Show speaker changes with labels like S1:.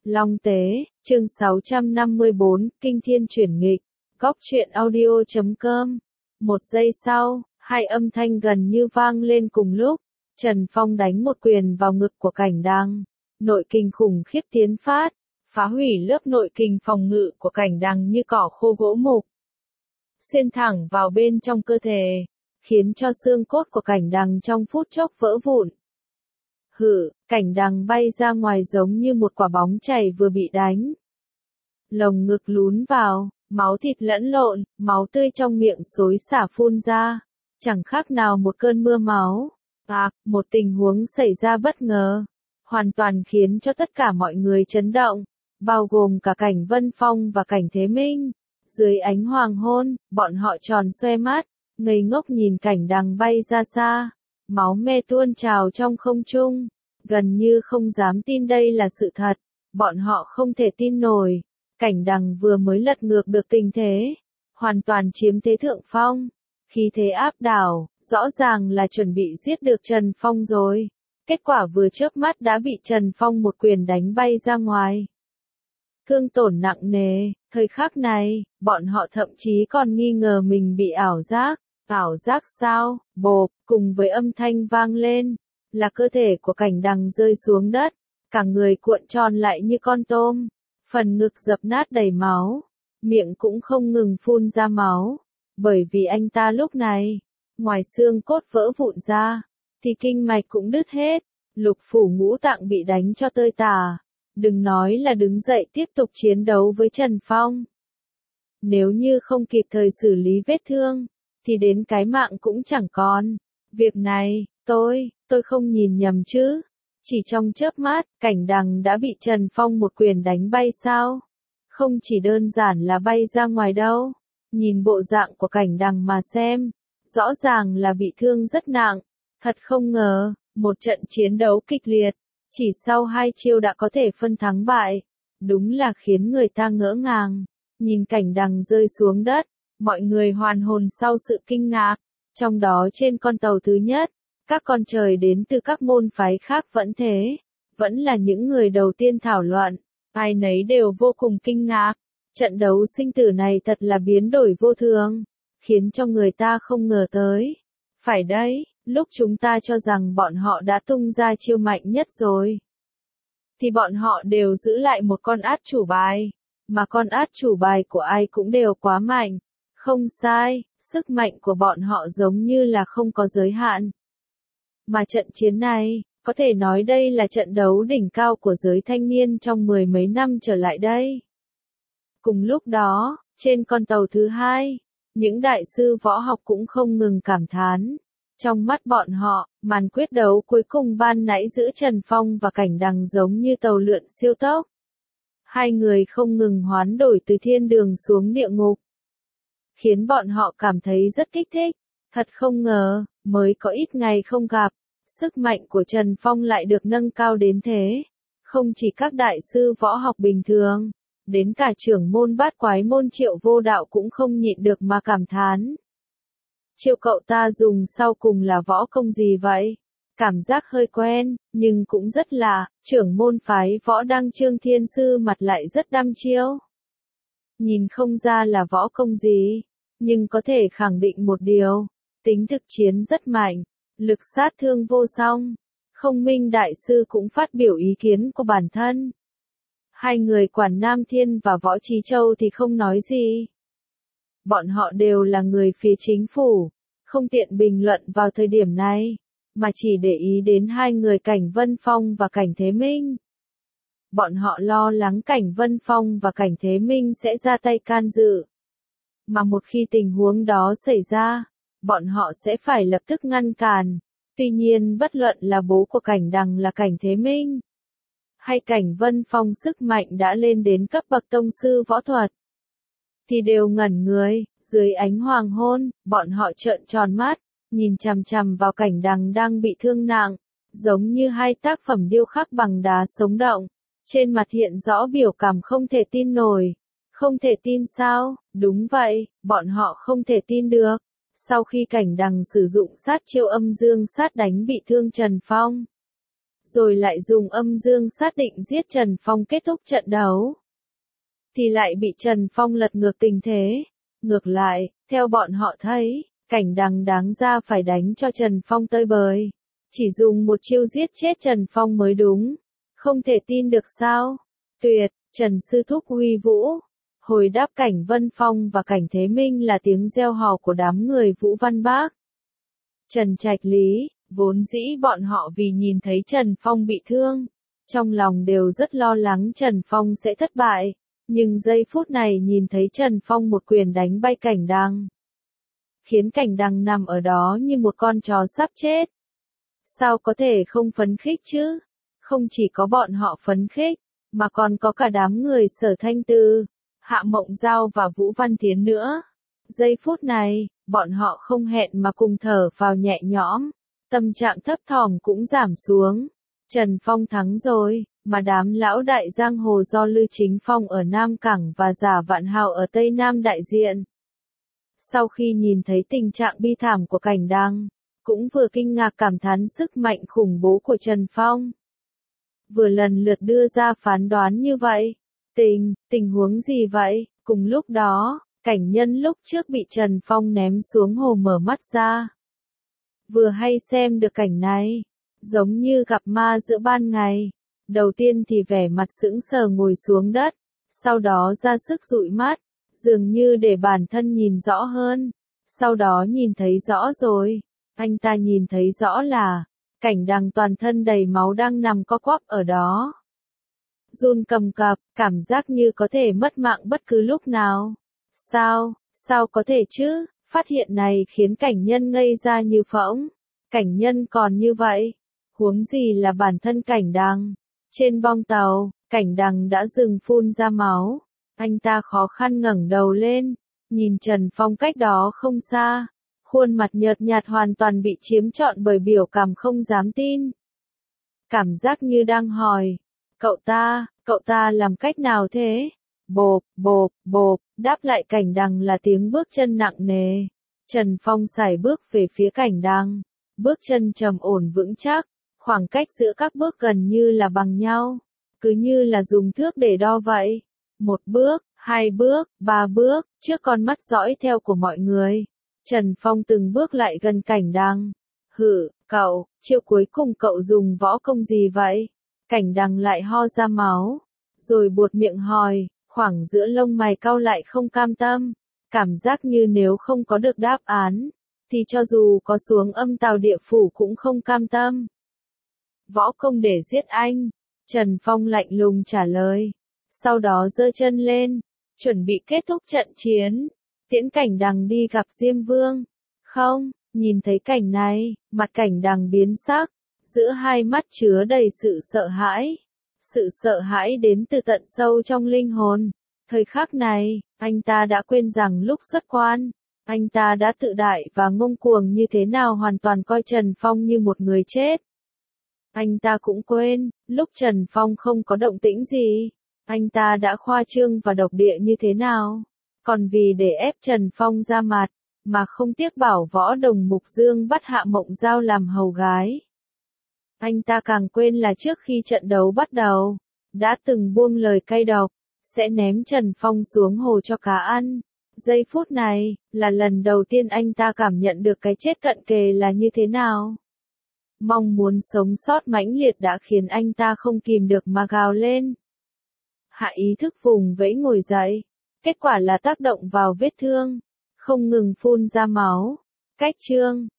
S1: Long Tế, chương 654, Kinh Thiên Chuyển Nghịch, Góc truyện audio.com. Một giây sau, hai âm thanh gần như vang lên cùng lúc. Trần Phong đánh một quyền vào ngực của Cảnh Đằng. Nội kình khủng khiếp tiến phát, phá hủy lớp nội kình phòng ngự của Cảnh Đằng như cỏ khô gỗ mục. Xuyên thẳng vào bên trong cơ thể, khiến cho xương cốt của Cảnh Đằng trong phút chốc vỡ vụn. Cảnh Đằng bay ra ngoài giống như một quả bóng chày vừa bị đánh. Lồng ngực lún vào, máu thịt lẫn lộn, máu tươi trong miệng xối xả phun ra, chẳng khác nào một cơn mưa máu. Một tình huống xảy ra bất ngờ, hoàn toàn khiến cho tất cả mọi người chấn động, bao gồm cả Cảnh Vân Phong và Cảnh Thế Minh. Dưới ánh hoàng hôn, bọn họ tròn xoe mắt, ngây ngốc nhìn Cảnh Đằng bay ra xa, máu me tuôn trào trong không trung, gần như không dám tin đây là sự thật. Bọn họ không thể tin nổi, Cảnh Đằng vừa mới lật ngược được tình thế, hoàn toàn chiếm thế thượng phong, khí thế áp đảo, rõ ràng là chuẩn bị giết được Trần Phong rồi. Kết quả vừa chớp mắt đã bị Trần Phong một quyền đánh bay ra ngoài. Thương tổn nặng nề, thời khắc này, bọn họ thậm chí còn nghi ngờ mình bị ảo giác. Ảo giác sao? Bộp, cùng với âm thanh vang lên, là cơ thể của Cảnh Đằng rơi xuống đất, cả người cuộn tròn lại như con tôm, phần ngực dập nát đầy máu, miệng cũng không ngừng phun ra máu, bởi vì anh ta lúc này, ngoài xương cốt vỡ vụn ra, thì kinh mạch cũng đứt hết, lục phủ ngũ tạng bị đánh cho tơi tả, đừng nói là đứng dậy tiếp tục chiến đấu với Trần Phong. Nếu như không kịp thời xử lý vết thương, thì đến cái mạng cũng chẳng còn. Việc này, tôi không nhìn nhầm chứ. Chỉ trong chớp mắt, Cảnh Đằng đã bị Trần Phong một quyền đánh bay sao? Không chỉ đơn giản là bay ra ngoài đâu. Nhìn bộ dạng của Cảnh Đằng mà xem, rõ ràng là bị thương rất nặng. Thật không ngờ, một trận chiến đấu kịch liệt, chỉ sau 2 chiêu đã có thể phân thắng bại. Đúng là khiến người ta ngỡ ngàng. Nhìn Cảnh Đằng rơi xuống đất, mọi người hoàn hồn sau sự kinh ngạc. Trong đó trên con tàu thứ nhất, các con trời đến từ các môn phái khác vẫn thế, vẫn là những người đầu tiên thảo luận, ai nấy đều vô cùng kinh ngạc. Trận đấu sinh tử này thật là biến đổi vô thường, khiến cho người ta không ngờ tới. Phải đấy, lúc chúng ta cho rằng bọn họ đã tung ra chiêu mạnh nhất rồi, thì bọn họ đều giữ lại một con át chủ bài, mà con át chủ bài của ai cũng đều quá mạnh. Không sai, sức mạnh của bọn họ giống như là không có giới hạn. Mà trận chiến này, có thể nói đây là trận đấu đỉnh cao của giới thanh niên trong 10 mấy năm trở lại đây. Cùng lúc đó, trên con tàu thứ hai, những đại sư võ học cũng không ngừng cảm thán. Trong mắt bọn họ, màn quyết đấu cuối cùng ban nãy giữa Trần Phong và Cảnh Đằng giống như tàu lượn siêu tốc. Hai người không ngừng hoán đổi từ thiên đường xuống địa ngục, khiến bọn họ cảm thấy rất kích thích. Thật không ngờ, mới có ít ngày không gặp, sức mạnh của Trần Phong lại được nâng cao đến thế. Không chỉ các đại sư võ học bình thường, đến cả trưởng môn bát quái môn Triệu Vô Đạo cũng không nhịn được mà cảm thán. Triệu cậu ta dùng sau cùng là võ công gì vậy? Cảm giác hơi quen, nhưng cũng rất lạ. Trưởng môn phái võ Đăng Trương Thiên Sư mặt lại rất đăm chiêu. Nhìn không ra là võ công gì, nhưng có thể khẳng định một điều, tính thực chiến rất mạnh, lực sát thương vô song. Không Minh đại sư cũng phát biểu ý kiến của bản thân. Hai người Quản Nam Thiên và Võ Trí Châu thì không nói gì. Bọn họ đều là người phía chính phủ, không tiện bình luận vào thời điểm này, mà chỉ để ý đến hai người Cảnh Vân Phong và Cảnh Thế Minh. Bọn họ lo lắng Cảnh Vân Phong và Cảnh Thế Minh sẽ ra tay can dự. Mà một khi tình huống đó xảy ra, bọn họ sẽ phải lập tức ngăn cản. Tuy nhiên bất luận là bố của Cảnh Đằng là Cảnh Thế Minh, hay Cảnh Vân Phong sức mạnh đã lên đến cấp bậc tông sư võ thuật, thì đều ngẩn người. Dưới ánh hoàng hôn, bọn họ trợn tròn mắt, nhìn chằm chằm vào Cảnh Đằng đang bị thương nặng, giống như hai tác phẩm điêu khắc bằng đá sống động. Trên mặt hiện rõ biểu cảm không thể tin nổi. Không thể tin sao? Đúng vậy, bọn họ không thể tin được. Sau khi Cảnh Đằng sử dụng sát chiêu âm dương sát đánh bị thương Trần Phong, rồi lại dùng âm dương xác định giết Trần Phong kết thúc trận đấu. Thì lại bị Trần Phong lật ngược tình thế. Ngược lại, theo bọn họ thấy, Cảnh Đằng đáng ra phải đánh cho Trần Phong tơi bời. Chỉ dùng một chiêu giết chết Trần Phong mới đúng. Không thể tin được sao? Tuyệt, Trần Sư Thúc uy vũ. Hồi đáp Cảnh Vân Phong và Cảnh Thế Minh là tiếng reo hò của đám người Vũ Văn Bác. Trần Trạch Lý, vốn dĩ bọn họ vì nhìn thấy Trần Phong bị thương, trong lòng đều rất lo lắng Trần Phong sẽ thất bại. Nhưng giây phút này nhìn thấy Trần Phong một quyền đánh bay Cảnh Đằng, khiến Cảnh Đằng nằm ở đó như một con chó sắp chết. Sao có thể không phấn khích chứ? Không chỉ có bọn họ phấn khích, mà còn có cả đám người Sở Thanh Tư, Hạ Mộng Giao và Vũ Văn Thiến nữa. Giây phút này, bọn họ không hẹn mà cùng thở vào nhẹ nhõm, tâm trạng thấp thỏm cũng giảm xuống. Trần Phong thắng rồi, mà đám lão đại giang hồ do Lư Chính Phong ở Nam Cảng và Giả Vạn Hào ở Tây Nam đại diện. Sau khi nhìn thấy tình trạng bi thảm của Cảnh Đằng, cũng vừa kinh ngạc cảm thán sức mạnh khủng bố của Trần Phong. Vừa lần lượt đưa ra phán đoán như vậy. Tình huống gì vậy? Cùng lúc đó, Cảnh Nhân lúc trước bị Trần Phong ném xuống hồ mở mắt ra. Vừa hay xem được cảnh này, giống như gặp ma giữa ban ngày. Đầu tiên thì vẻ mặt sững sờ ngồi xuống đất, sau đó ra sức dụi mắt, dường như để bản thân nhìn rõ hơn. Sau đó nhìn thấy rõ rồi, anh ta nhìn thấy rõ là Cảnh Đằng toàn thân đầy máu đang nằm co quắp ở đó. Run cầm cập, cảm giác như có thể mất mạng bất cứ lúc nào. Sao có thể chứ? Phát hiện này khiến Cảnh Nhân ngây ra như phỗng. Cảnh Nhân còn như vậy, huống gì là bản thân Cảnh Đằng. Trên bong tàu, Cảnh Đằng đã dừng phun ra máu. Anh ta khó khăn ngẩng đầu lên, nhìn Trần Phong cách đó không xa. Khuôn mặt nhợt nhạt hoàn toàn bị chiếm trọn bởi biểu cảm không dám tin. Cảm giác như đang hỏi, cậu ta làm cách nào thế? Bộp, đáp lại Cảnh Đằng là tiếng bước chân nặng nề. Trần Phong sải bước về phía Cảnh Đằng, bước chân trầm ổn vững chắc, khoảng cách giữa các bước gần như là bằng nhau, cứ như là dùng thước để đo vậy. 1 bước, 2 bước, 3 bước, trước con mắt dõi theo của mọi người. Trần Phong từng bước lại gần Cảnh Đằng. Cậu, chiêu cuối cùng cậu dùng võ công gì vậy? Cảnh Đằng lại ho ra máu, rồi buột miệng hỏi, khoảng giữa lông mày cau lại không cam tâm. Cảm giác như nếu không có được đáp án, thì cho dù có xuống âm tào địa phủ cũng không cam tâm. Võ công để giết anh. Trần Phong lạnh lùng trả lời. Sau đó giơ chân lên, chuẩn bị kết thúc trận chiến, tiễn Cảnh Đằng đi gặp Diêm Vương. Không, nhìn thấy cảnh này, mặt Cảnh Đằng biến sắc, giữa hai mắt chứa đầy sự sợ hãi. Sự sợ hãi đến từ tận sâu trong linh hồn. Thời khắc này, anh ta đã quên rằng lúc xuất quan, anh ta đã tự đại và ngông cuồng như thế nào, hoàn toàn coi Trần Phong như một người chết. Anh ta cũng quên, lúc Trần Phong không có động tĩnh gì, anh ta đã khoa trương và độc địa như thế nào. Còn vì để ép Trần Phong ra mặt, mà không tiếc bảo Võ Đồng Mục Dương bắt Hạ Mộng Giao làm hầu gái. Anh ta càng quên là trước khi trận đấu bắt đầu, đã từng buông lời cay độc, sẽ ném Trần Phong xuống hồ cho cá ăn. Giây phút này, là lần đầu tiên anh ta cảm nhận được cái chết cận kề là như thế nào. Mong muốn sống sót mãnh liệt đã khiến anh ta không kìm được mà gào lên. Hạ ý thức vùng vẫy ngồi dậy. Kết quả là tác động vào vết thương, không ngừng phun ra máu. Cách chương